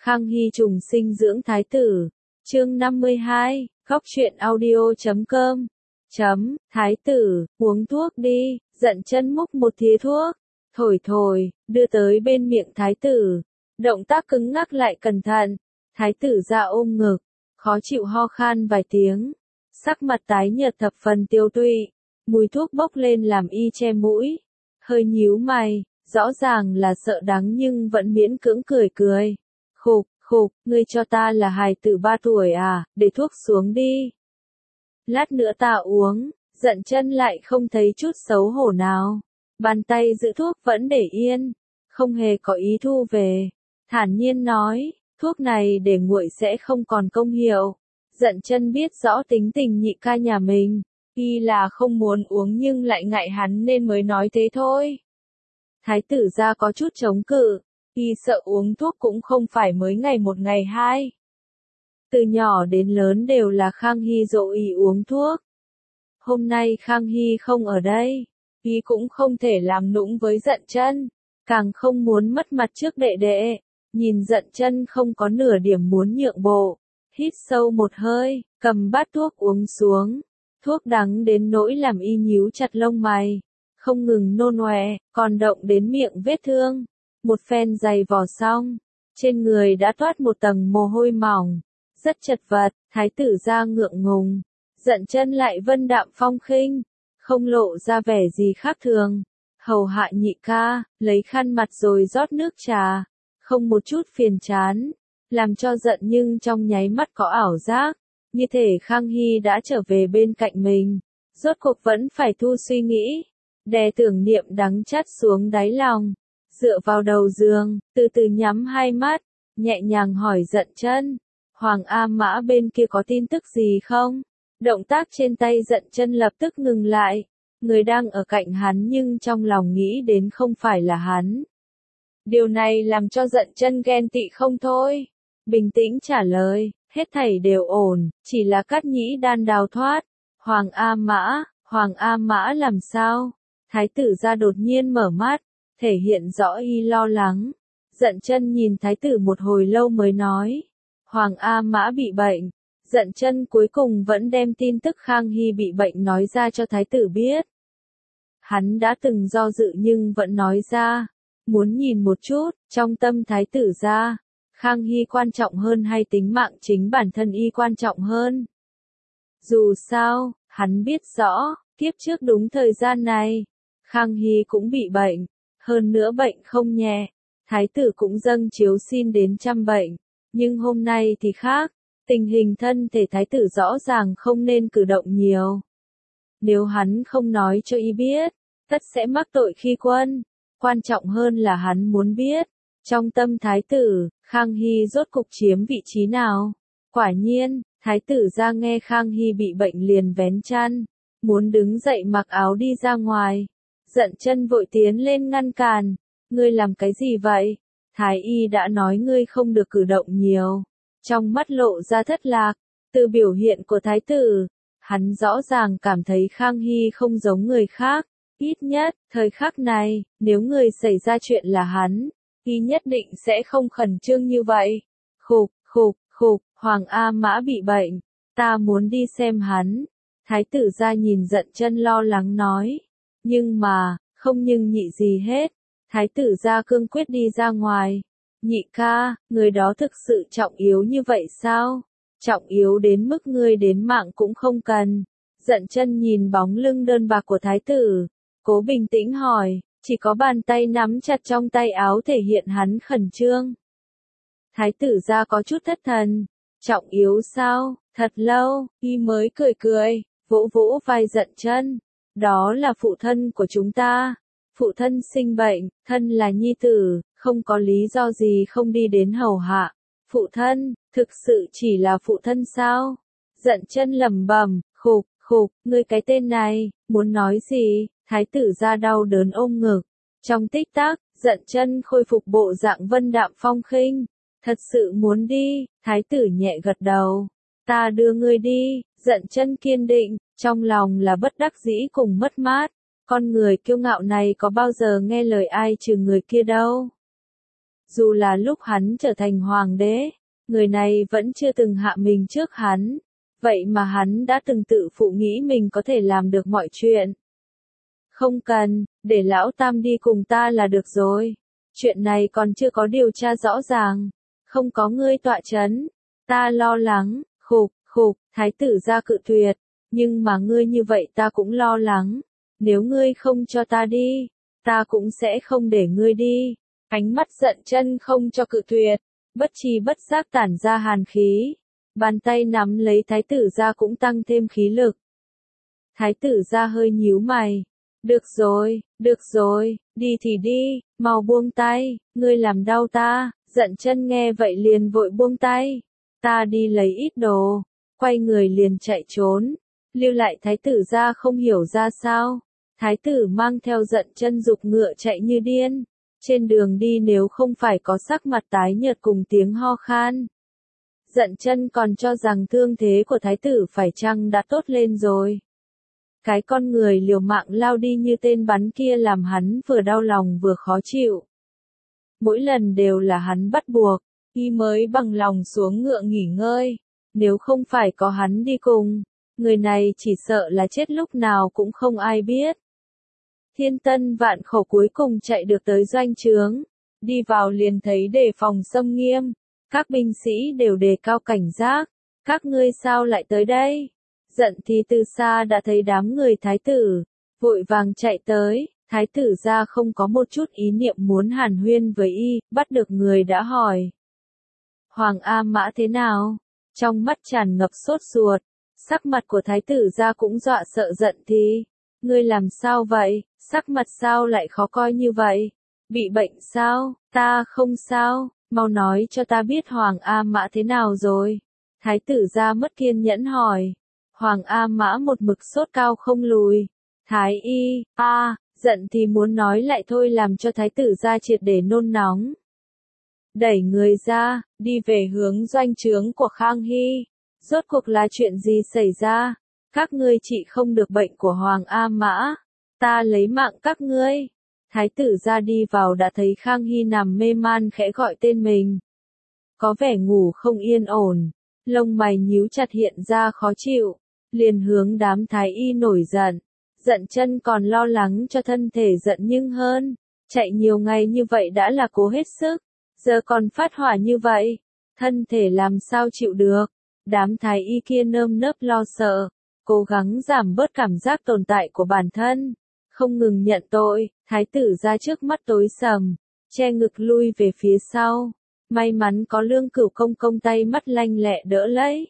Khang Hy trùng sinh dưỡng thái tử. Chương 52, Góc truyện audio.com. Thái tử, uống thuốc đi, Dận Chân múc một thìa thuốc, thổi, đưa tới bên miệng thái tử. Động tác cứng ngắc lại cẩn thận. Thái tử ra ôm ngực, khó chịu ho khan vài tiếng. Sắc mặt tái nhợt thập phần tiêu tụy, mùi thuốc bốc lên làm y che mũi. Hơi nhíu mày, rõ ràng là sợ đắng nhưng vẫn miễn cưỡng cười. Khục, ngươi cho ta là hài tử 3 tuổi à, để thuốc xuống đi. Lát nữa ta uống. Dận Chân lại không thấy chút xấu hổ nào. Bàn tay giữ thuốc vẫn để yên, không hề có ý thu về. Thản nhiên nói, thuốc này để nguội sẽ không còn công hiệu. Dận Chân biết rõ tính tình nhị ca nhà mình, y là không muốn uống nhưng lại ngại hắn nên mới nói thế thôi. Thái tử gia có chút chống cự, y sợ uống thuốc cũng không phải mới ngày một ngày hai. Từ nhỏ đến lớn đều là Khang Hy dỗ y uống thuốc. Hôm nay Khang Hy không ở đây, y cũng không thể làm nũng với Dận Chân, càng không muốn mất mặt trước đệ đệ. Nhìn Dận Chân không có nửa điểm muốn nhượng bộ, hít sâu một hơi, cầm bát thuốc uống xuống. Thuốc đắng đến nỗi làm y nhíu chặt lông mày, không ngừng nôn ọe, còn động đến miệng vết thương. Một phen giày vò xong, trên người đã toát một tầng mồ hôi mỏng, rất chật vật. Thái tử gia ngượng ngùng, Dận Chân lại vân đạm phong khinh, không lộ ra vẻ gì khác thường. Hầu hạ nhị ca, lấy khăn mặt rồi rót nước trà, không một chút phiền chán, làm cho giận nhưng trong nháy mắt có ảo giác, như thể Khang Hy đã trở về bên cạnh mình. Rốt cuộc vẫn phải thu suy nghĩ, đè tưởng niệm đắng chát xuống đáy lòng, dựa vào đầu giường, từ từ nhắm hai mắt, nhẹ nhàng hỏi Dận Chân, Hoàng A Mã bên kia có tin tức gì không? Động tác trên tay Dận Chân lập tức ngừng lại, người đang ở cạnh hắn nhưng trong lòng nghĩ đến không phải là hắn. Điều này làm cho Dận Chân ghen tị không thôi. Bình tĩnh trả lời, hết thảy đều ổn, chỉ là Cát Nhĩ Đan đào thoát. Hoàng A Mã làm sao? Thái tử gia đột nhiên mở mắt, thể hiện rõ y lo lắng. Dận Chân nhìn thái tử một hồi lâu mới nói, Hoàng A Mã bị bệnh. Dận Chân cuối cùng vẫn đem tin tức Khang Hy bị bệnh nói ra cho thái tử biết. Hắn đã từng do dự nhưng vẫn nói ra, muốn nhìn một chút, trong tâm thái tử gia, Khang Hy quan trọng hơn hay tính mạng chính bản thân y quan trọng hơn. Dù sao, hắn biết rõ, kiếp trước đúng thời gian này, Khang Hy cũng bị bệnh, hơn nữa bệnh không nhẹ. Thái tử cũng dâng chiếu xin đến chăm bệnh, nhưng hôm nay thì khác, tình hình thân thể thái tử rõ ràng không nên cử động nhiều. Nếu hắn không nói cho y biết, tất sẽ mắc tội khi quân. Quan trọng hơn là hắn muốn biết, trong tâm thái tử, Khang Hy rốt cục chiếm vị trí nào. Quả nhiên, thái tử ra nghe Khang Hy bị bệnh liền vén chăn, muốn đứng dậy mặc áo đi ra ngoài. Dận Chân vội tiến lên ngăn cản, ngươi làm cái gì vậy? Thái y đã nói ngươi không được cử động nhiều. Trong mắt lộ ra thất lạc, từ biểu hiện của thái tử, hắn rõ ràng cảm thấy Khang Hy không giống người khác. Ít nhất, thời khắc này, nếu người xảy ra chuyện là hắn, y nhất định sẽ không khẩn trương như vậy. Khục, Hoàng A Mã bị bệnh, ta muốn đi xem hắn. Thái tử gia nhìn Dận Chân lo lắng nói. Nhưng mà, không nhưng nhị gì hết. Thái tử gia cương quyết đi ra ngoài. Nhị ca, người đó thực sự trọng yếu như vậy sao? Trọng yếu đến mức ngươi đến mạng cũng không cần. Dận Chân nhìn bóng lưng đơn bạc của thái tử, cố bình tĩnh hỏi, chỉ có bàn tay nắm chặt trong tay áo thể hiện hắn khẩn trương. Thái tử gia có chút thất thần, trọng yếu sao? Thật lâu, y mới cười, vỗ vỗ vai Dận Chân. Đó là phụ thân của chúng ta. Phụ thân sinh bệnh, thân là nhi tử, không có lý do gì không đi đến hầu hạ. Phụ thân, thực sự chỉ là phụ thân sao? Dận Chân lẩm bẩm, khục, ngươi cái tên này, muốn nói gì? Thái tử gia đau đớn ôm ngực. Trong tích tắc, Dận Chân khôi phục bộ dạng vân đạm phong khinh. Thật sự muốn đi? Thái tử nhẹ gật đầu. Ta đưa ngươi đi. Dận Chân kiên định, trong lòng là bất đắc dĩ cùng mất mát. Con người kiêu ngạo này có bao giờ nghe lời ai trừ người kia đâu. Dù là lúc hắn trở thành hoàng đế, người này vẫn chưa từng hạ mình trước hắn. Vậy mà hắn đã từng tự phụ nghĩ mình có thể làm được mọi chuyện. Không cần, để lão tam đi cùng ta là được rồi. Chuyện này còn chưa có điều tra rõ ràng. Không có ngươi tọa chấn. Ta lo lắng, khục, thái tử gia cự tuyệt. Nhưng mà ngươi như vậy ta cũng lo lắng. Nếu ngươi không cho ta đi, ta cũng sẽ không để ngươi đi. Ánh mắt giận chân không cho cự tuyệt. Bất tri bất giác tản ra hàn khí. Bàn tay nắm lấy thái tử gia cũng tăng thêm khí lực. Thái tử gia hơi nhíu mày. Được rồi, đi thì đi, mau buông tay, ngươi làm đau ta. Giận chân nghe vậy liền vội buông tay. Ta đi lấy ít đồ, quay người liền chạy trốn. Lưu lại thái tử gia không hiểu ra sao. Thái tử mang theo giận chân giục ngựa chạy như điên. Trên đường đi nếu không phải có sắc mặt tái nhợt cùng tiếng ho khan. Giận chân còn cho rằng thương thế của thái tử phải chăng đã tốt lên rồi. Cái con người liều mạng lao đi như tên bắn kia làm hắn vừa đau lòng vừa khó chịu. Mỗi lần đều là hắn bắt buộc, y mới bằng lòng xuống ngựa nghỉ ngơi. Nếu không phải có hắn đi cùng, người này chỉ sợ là chết lúc nào cũng không ai biết. Thiên Tân Vạn Khổ cuối cùng chạy được tới doanh trướng, đi vào liền thấy đề phòng xâm nghiêm, các binh sĩ đều đề cao cảnh giác, các ngươi sao lại tới đây? Giận thì từ xa đã thấy đám người thái tử, vội vàng chạy tới, thái tử gia không có một chút ý niệm muốn hàn huyên với y, bắt được người đã hỏi. Hoàng A Mã thế nào? Trong mắt tràn ngập sốt ruột, sắc mặt của thái tử gia cũng dọa sợ giận thì. Ngươi làm sao vậy, sắc mặt sao lại khó coi như vậy? Bị bệnh sao? Ta không sao, mau nói cho ta biết Hoàng A Mã thế nào rồi? Thái tử gia mất kiên nhẫn hỏi. Hoàng A Mã một mực sốt cao không lùi. Thái y, giận thì muốn nói lại thôi làm cho thái tử gia triệt để nôn nóng. Đẩy người ra, đi về hướng doanh trướng của Khang Hy. Rốt cuộc là chuyện gì xảy ra? Các ngươi trị không được bệnh của Hoàng A Mã. Ta lấy mạng các ngươi. Thái tử gia đi vào đã thấy Khang Hy nằm mê man khẽ gọi tên mình. Có vẻ ngủ không yên ổn. Lông mày nhíu chặt hiện ra khó chịu. Liền hướng đám thái y nổi giận. Giận chân còn lo lắng cho thân thể giận nhưng hơn. Chạy nhiều ngày như vậy đã là cố hết sức. Giờ còn phát hỏa như vậy. Thân thể làm sao chịu được. Đám thái y kia nơm nớp lo sợ. Cố gắng giảm bớt cảm giác tồn tại của bản thân. Không ngừng nhận tội. Thái tử ra trước mắt tối sầm. Che ngực lui về phía sau. May mắn có Lương Cửu Công công tay mắt lanh lẹ đỡ lấy.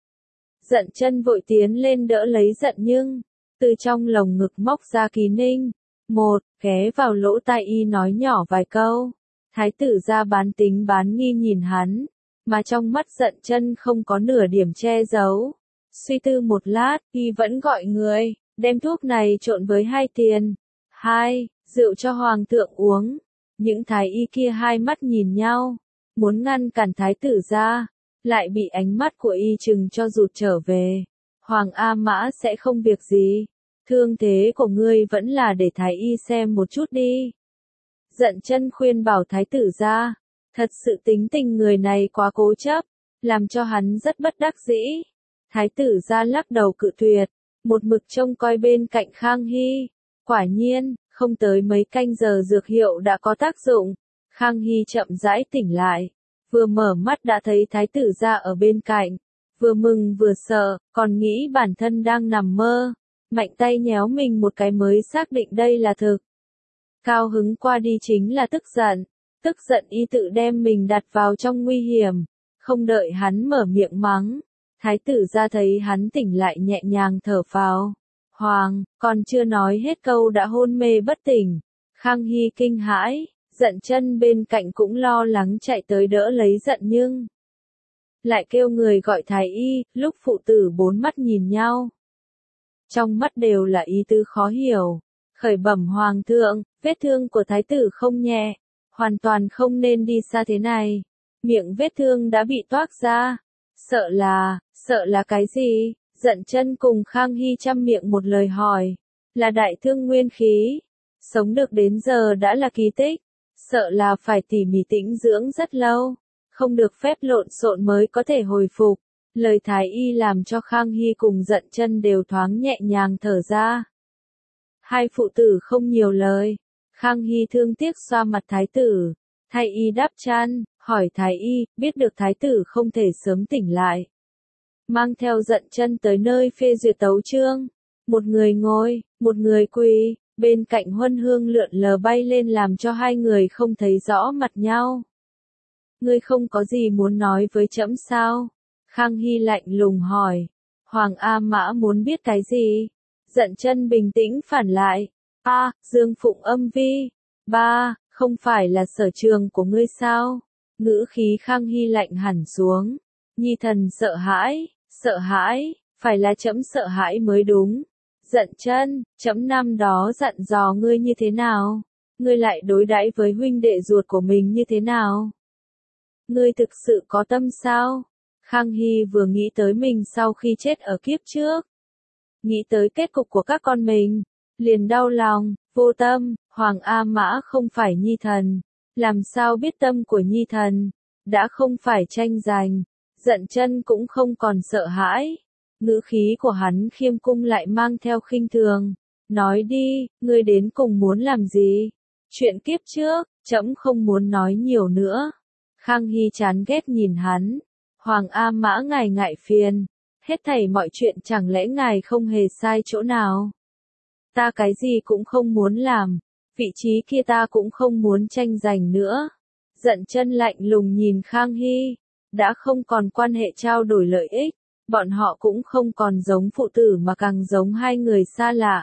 Giận chân vội tiến lên đỡ lấy giận nhưng. Từ trong lồng ngực móc ra Kỳ Ninh. Ghé vào lỗ tai y nói nhỏ vài câu. Thái tử ra bán tính bán nghi nhìn hắn. Mà trong mắt giận chân không có nửa điểm che giấu. Suy tư một lát, y vẫn gọi người, đem thuốc này trộn với 2 tiền. 2, rượu cho hoàng thượng uống. Những thái y kia hai mắt nhìn nhau, muốn ngăn cản thái tử ra, lại bị ánh mắt của y chừng cho rụt trở về. Hoàng A Mã sẽ không việc gì. Thương thế của ngươi vẫn là để thái y xem một chút đi. Giận chân khuyên bảo thái tử ra. Thật sự tính tình người này quá cố chấp, làm cho hắn rất bất đắc dĩ. Thái tử ra lắc đầu cự tuyệt, một mực trông coi bên cạnh Khang Hy. Quả nhiên, không tới mấy canh giờ dược hiệu đã có tác dụng. Khang Hy chậm rãi tỉnh lại, vừa mở mắt đã thấy thái tử ra ở bên cạnh, vừa mừng vừa sợ, còn nghĩ bản thân đang nằm mơ. Mạnh tay nhéo mình một cái mới xác định đây là thực. Cao hứng qua đi chính là tức giận y tự đem mình đặt vào trong nguy hiểm, không đợi hắn mở miệng mắng. Thái tử ra thấy hắn tỉnh lại nhẹ nhàng thở phào. Hoàng, còn chưa nói hết câu đã hôn mê bất tỉnh. Khang Hy kinh hãi, giận chân bên cạnh cũng lo lắng chạy tới đỡ lấy giận nhưng. Lại kêu người gọi thái y, lúc phụ tử bốn mắt nhìn nhau. Trong mắt đều là ý tứ khó hiểu. Khởi bẩm hoàng thượng, vết thương của thái tử không nhẹ. Hoàn toàn không nên đi xa thế này. Miệng vết thương đã bị toác ra. Sợ là cái gì? Giận chân cùng Khang Hy chăm miệng một lời hỏi. Là đại thương nguyên khí. Sống được đến giờ đã là kỳ tích. sợ là phải tỉ mỉ tĩnh dưỡng rất lâu, không được phép lộn xộn mới có thể hồi phục. Lời thái y làm cho Khang Hy cùng Dận Chân đều thoáng nhẹ nhàng thở ra. Hai phụ tử không nhiều lời. Khang Hy thương tiếc xoa mặt thái tử. Thái y đáp chăn, hỏi thái y, biết được thái tử không thể sớm tỉnh lại. Mang theo Dận Chân tới nơi phê duyệt tấu chương. Một người ngồi, một người quỳ, bên cạnh huân hương lượn lờ bay lên làm cho hai người không thấy rõ mặt nhau. Ngươi không có gì muốn nói với trẫm sao? Khang Hy lạnh lùng hỏi. Hoàng A Mã muốn biết cái gì? Dận Chân bình tĩnh phản lại. A, Dương Phụng Âm Vi. Ba, không phải là sở trường của ngươi sao? Ngữ khí Khang Hy lạnh hẳn xuống. Nhi thần sợ hãi, phải là trẫm sợ hãi mới đúng. Dận Chân, trẫm năm đó dặn dò ngươi như thế nào? Ngươi lại đối đãi với huynh đệ ruột của mình như thế nào? Ngươi thực sự có tâm sao? Khang Hy vừa nghĩ tới mình sau khi chết ở kiếp trước. Nghĩ tới kết cục của các con mình, liền đau lòng, vô tâm, Hoàng A Mã không phải nhi thần. Làm sao biết tâm của nhi thần? Đã không phải tranh giành, Dận Chân cũng không còn sợ hãi. Ngữ khí của hắn khiêm cung lại mang theo khinh thường. Nói đi, ngươi đến cùng muốn làm gì? Chuyện kiếp trước, trẫm không muốn nói nhiều nữa. Khang Hy chán ghét nhìn hắn. Hoàng A Mã ngài ngại phiền. Hết thảy mọi chuyện chẳng lẽ ngài không hề sai chỗ nào? Ta cái gì cũng không muốn làm. Vị trí kia ta cũng không muốn tranh giành nữa. Dận Chân lạnh lùng nhìn Khang Hy. Đã không còn quan hệ trao đổi lợi ích. Bọn họ cũng không còn giống phụ tử mà càng giống hai người xa lạ.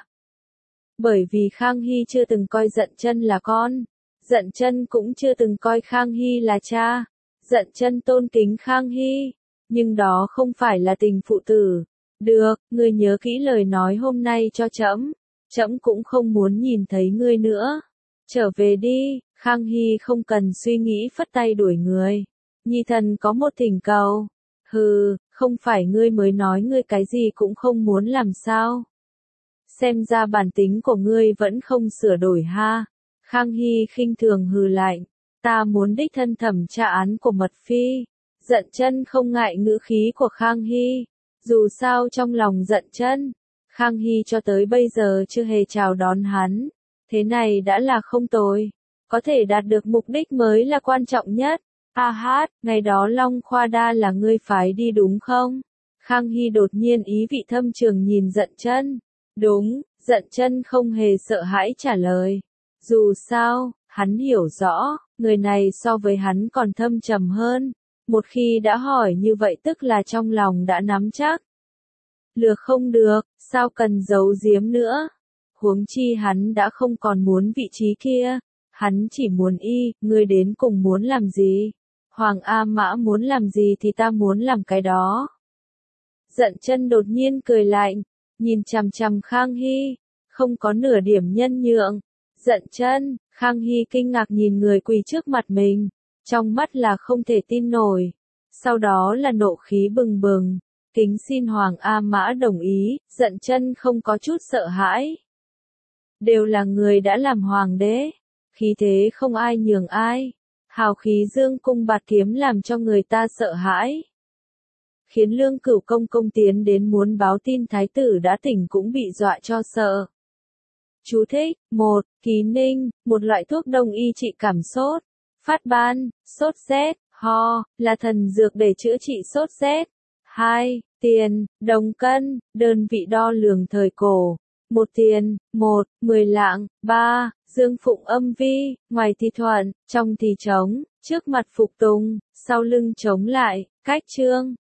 Bởi vì Khang Hy chưa từng coi Dận Chân là con. Dận Chân cũng chưa từng coi Khang Hy là cha. Dận Chân tôn kính Khang Hy. Nhưng đó không phải là tình phụ tử. Được, ngươi nhớ kỹ lời nói hôm nay cho trẫm. Trẫm cũng không muốn nhìn thấy ngươi nữa. Trở về đi, Khang Hy không cần suy nghĩ phất tay đuổi người. Nhi thần có một thỉnh cầu. Hừ, không phải ngươi mới nói ngươi cái gì cũng không muốn làm sao. Xem ra bản tính của ngươi vẫn không sửa đổi ha. Khang Hy khinh thường hừ lạnh. Ta muốn đích thân thẩm tra án của Mật Phi. Dận Chân không ngại ngữ khí của Khang Hy. Dù sao trong lòng Dận Chân, Khang Hy cho tới bây giờ chưa hề chào đón hắn. Thế này đã là không tồi. Có thể đạt được mục đích mới là quan trọng nhất. A hát, ngày đó Long Khoa Đa là ngươi phái đi đúng không? Khang Hy đột nhiên ý vị thâm trường nhìn Dận Chân. Đúng, Dận Chân không hề sợ hãi trả lời. Dù sao, hắn hiểu rõ, người này so với hắn còn thâm trầm hơn. Một khi đã hỏi như vậy tức là trong lòng đã nắm chắc. Lừa không được, sao cần giấu giếm nữa? Huống chi hắn đã không còn muốn vị trí kia. Hắn chỉ muốn ngươi đến cùng muốn làm gì? Hoàng A Mã muốn làm gì thì ta muốn làm cái đó. Dận Chân đột nhiên cười lạnh, nhìn chằm chằm Khang Hy, không có nửa điểm nhân nhượng. Dận Chân, Khang Hy kinh ngạc nhìn người quỳ trước mặt mình, trong mắt là không thể tin nổi. Sau đó là nộ khí bừng bừng, kính xin Hoàng A Mã đồng ý, Dận Chân không có chút sợ hãi. Đều là người đã làm hoàng đế, khí thế không ai nhường ai. Hào khí dương cung bạt kiếm làm cho người ta sợ hãi. Khiến Lương Cửu công công tiến đến muốn báo tin thái tử đã tỉnh cũng bị dọa cho sợ. Chú thích, 1. Ký ninh, một loại thuốc đông y trị cảm sốt. Phát ban, sốt rét, ho, là thần dược để chữa trị sốt rét. 2. Tiền, đồng cân, đơn vị đo lường thời cổ. 1 tiền, 1, 10 lạng. 3. Dương Phụng Âm Vi, ngoài thì thuận, trong thì trống, trước mặt phục tùng, sau lưng chống lại, cách trương.